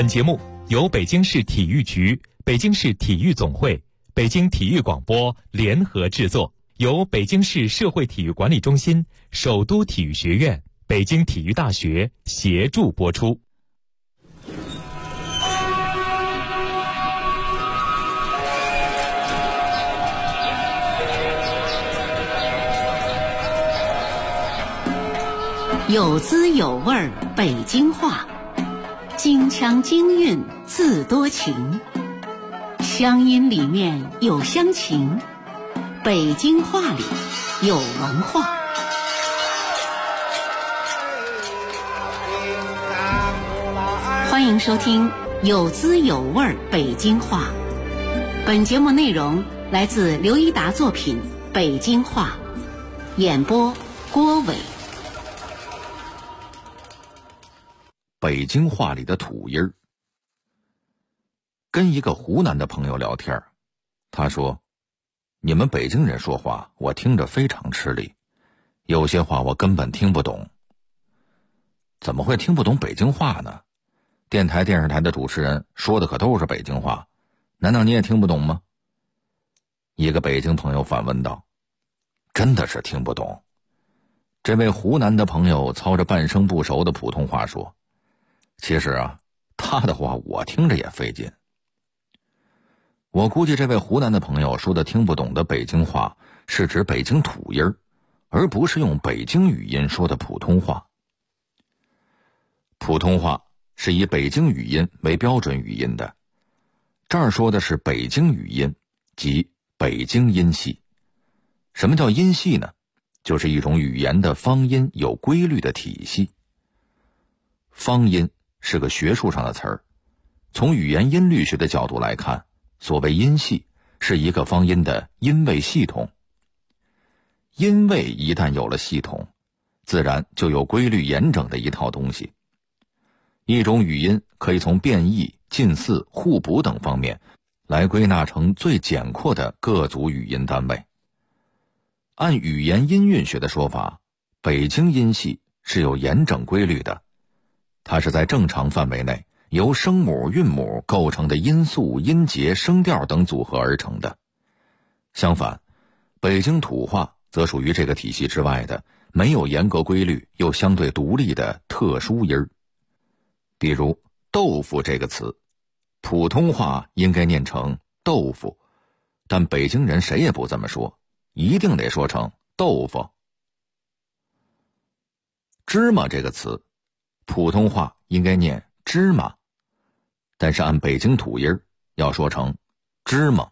本节目由北京市体育局、北京市体育总会、北京体育广播联合制作，由北京市社会体育管理中心、首都体育学院、北京体育大学协助播出。 有滋有味北京话，京腔京韵自多情，乡音里面有乡情，北京话里有文化。欢迎收听有滋有味北京话。本节目内容来自刘一达作品《北京话》，演播郭伟。 北京话里的土音儿。跟一个湖南的朋友聊天，他说：“你们北京人说话，我听着非常吃力，有些话我根本听不懂。”怎么会听不懂北京话呢？电台、电视台的主持人说的可都是北京话，难道你也听不懂吗？一个北京朋友反问道：“真的是听不懂。”这位湖南的朋友操着半生不熟的普通话说：“其实啊，他的话我听着也费劲。”我估计这位湖南的朋友说的听不懂的北京话是指北京土音儿，而不是用北京语音说的普通话。普通话是以北京语音为标准语音的，这儿说的是北京语音，即北京音系。什么叫音系呢？就是一种语言的方音有规律的体系。方音是个学术上的词儿，从语言音律学的角度来看，所谓音系是一个方音的音位系统。音位一旦有了系统，自然就有规律严整的一套东西。一种语音可以从变异、近似、互补等方面来归纳成最简括的各组语音单位。按语言音韵学的说法，北京音系是有严整规律的，它是在正常范围内由声母、韵母构成的音素、音节、声调等组合而成的。相反，北京土话则属于这个体系之外的没有严格规律又相对独立的特殊音儿。比如豆腐这个词，普通话应该念成豆腐，但北京人谁也不这么说，一定得说成豆腐。芝麻这个词，普通话应该念芝麻，但是按北京土音要说成芝麻。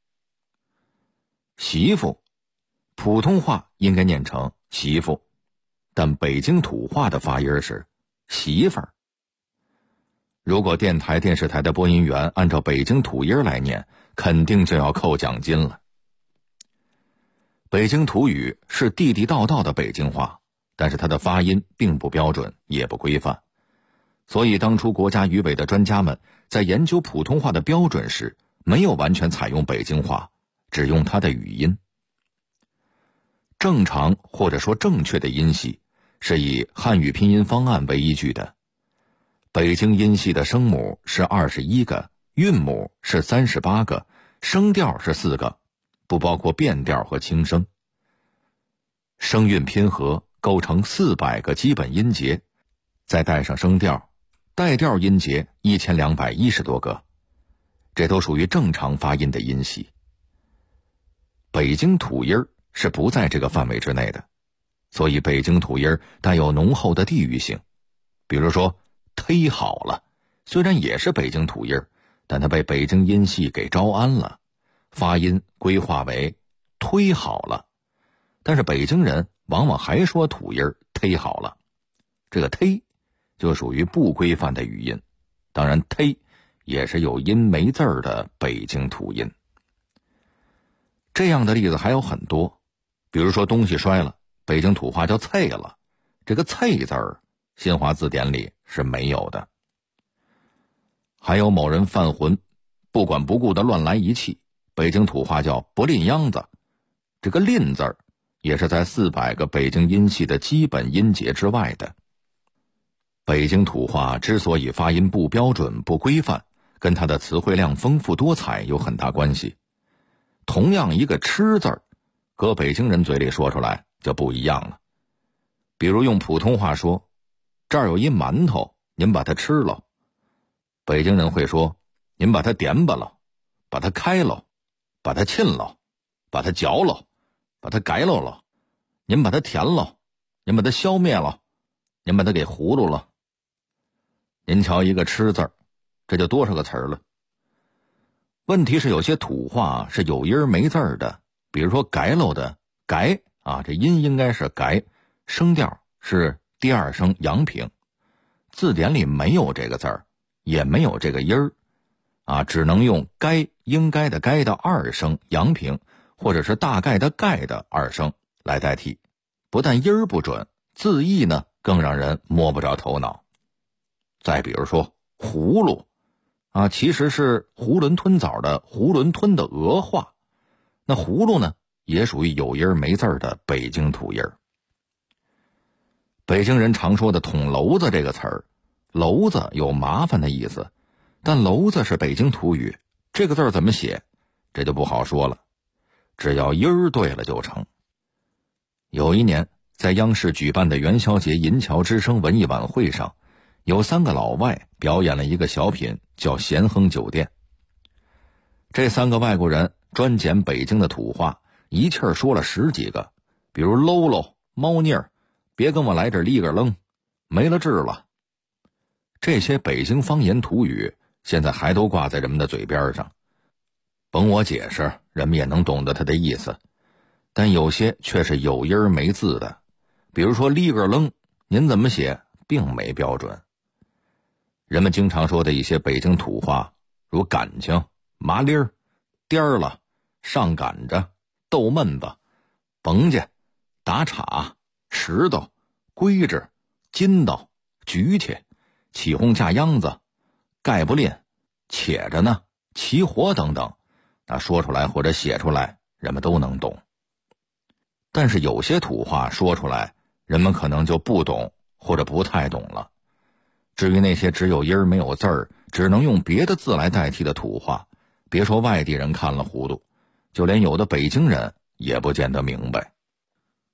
媳妇，普通话应该念成媳妇，但北京土话的发音是媳妇儿。如果电台、电视台的播音员按照北京土音来念，肯定就要扣奖金了。北京土语是地地道道的北京话，但是它的发音并不标准，也不规范。所以当初国家语委的专家们在研究普通话的标准时，没有完全采用北京话，只用它的语音。正常或者说正确的音系是以汉语拼音方案为依据的。北京音系的声母是21个，韵母是38个，声调是4个，不包括变调和轻声。声韵拼合构成400个基本音节，再带上声调，带调音节1210多个，这都属于正常发音的音系。北京土音是不在这个范围之内的，所以北京土音带有浓厚的地域性。比如说忒好了，虽然也是北京土音，但它被北京音系给招安了，发音规划为忒好了，但是北京人往往还说土音忒好了，这个忒就属于不规范的语音，当然忒也是有音没字儿的北京土音。这样的例子还有很多，比如说东西摔了，北京土话叫啐了，这个啐字儿新华字典里是没有的。还有某人犯浑，不管不顾的乱来一气，北京土话叫不吝秧子，这个吝字儿也是在400个北京音系的基本音节之外的。 北京土话之所以发音不标准、不规范，跟它的词汇量丰富多彩有很大关系。同样一个吃字儿，搁北京人嘴里说出来就不一样了。比如用普通话说，这儿有一馒头，您把它吃了。北京人会说，您把它点吧了，把它开了，把它沁了，把它嚼了，把它改了，您把它填了，您把它消灭了，您把它给葫芦了。您瞧一个吃字儿，这就多少个词儿了。问题是有些土话是有音没字儿的，比如说改喽的改啊，这音应该是改，声调是第二声阳平，字典里没有这个字儿，也没有这个音儿啊，只能用该应该的该的二声阳平，或者是大概的概的二声来代替。不但音儿不准，字义呢更让人摸不着头脑。再比如说葫芦啊，其实是囫囵吞枣的囫囵吞的俄话，那葫芦呢也属于有音没字儿的北京土音儿。北京人常说的捅娄子这个词儿，娄子有麻烦的意思，但娄子是北京土语，这个字儿怎么写这就不好说了，只要音儿对了就成。有一年在央视举办的元宵节银桥之声文艺晚会上，有3个老外表演了一个小品叫《咸亨酒店》。这3个外国人专捡北京的土话，一气儿说了10几个，比如喽喽、猫腻儿，别跟我来这立个愣，没了治了。这些北京方言土语现在还都挂在人们的嘴边上，甭我解释，人们也能懂得它的意思，但有些却是有音没字的，比如说立个愣，您怎么写并没标准。人们经常说的一些北京土话，如感情、麻利儿、颠儿了、上赶着、逗闷子、甭家、打岔、石头、规制、筋道、举起、起哄架秧子、盖不吝、且着呢、起火等等，那说出来或者写出来人们都能懂。但是有些土话说出来人们可能就不懂或者不太懂了。至于那些只有音儿没有字儿，只能用别的字来代替的土话，别说外地人看了糊涂，就连有的北京人也不见得明白。